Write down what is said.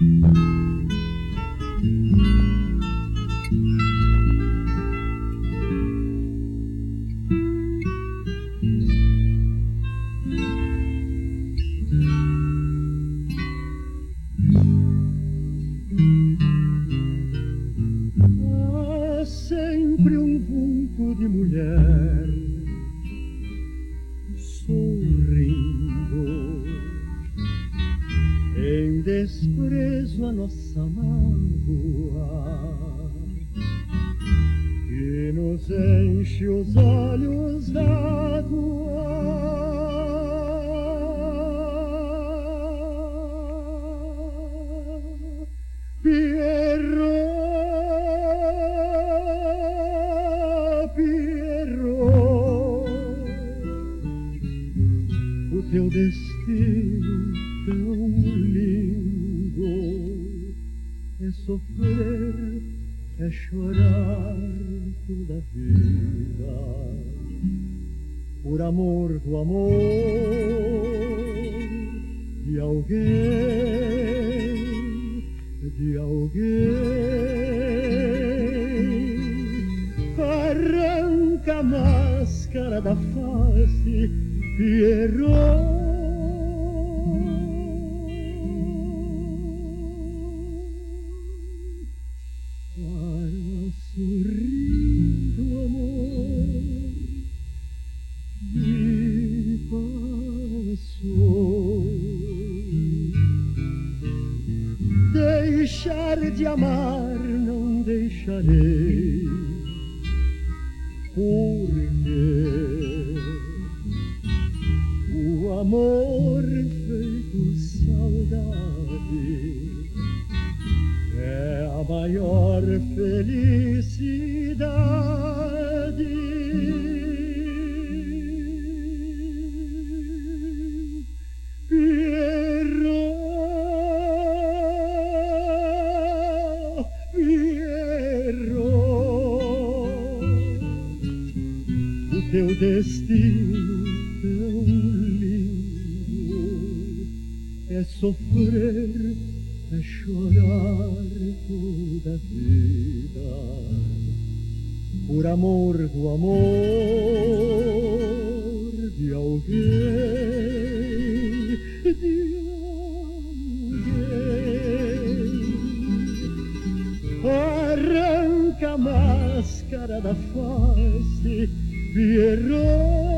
Há sempre um vulto de mulher sorrindo em desprezo a nossa mágoa, que nos enche os olhos d'água. Pierrot, Pierrot, o teu destino tão lindo é sofrer, é chorar toda a vida por amor do amor de alguém, de alguém. Arranca a máscara da face, Pierrot. Para sorrir do amor me passou. Deixar de amar não deixarei, porque o amor feito saudade é a maior felicidade. Teu destino tão lindo é sofrer, é chorar toda a vida por amor do amor de alguém, de alguém. Arranca a máscara da face, Pierrot.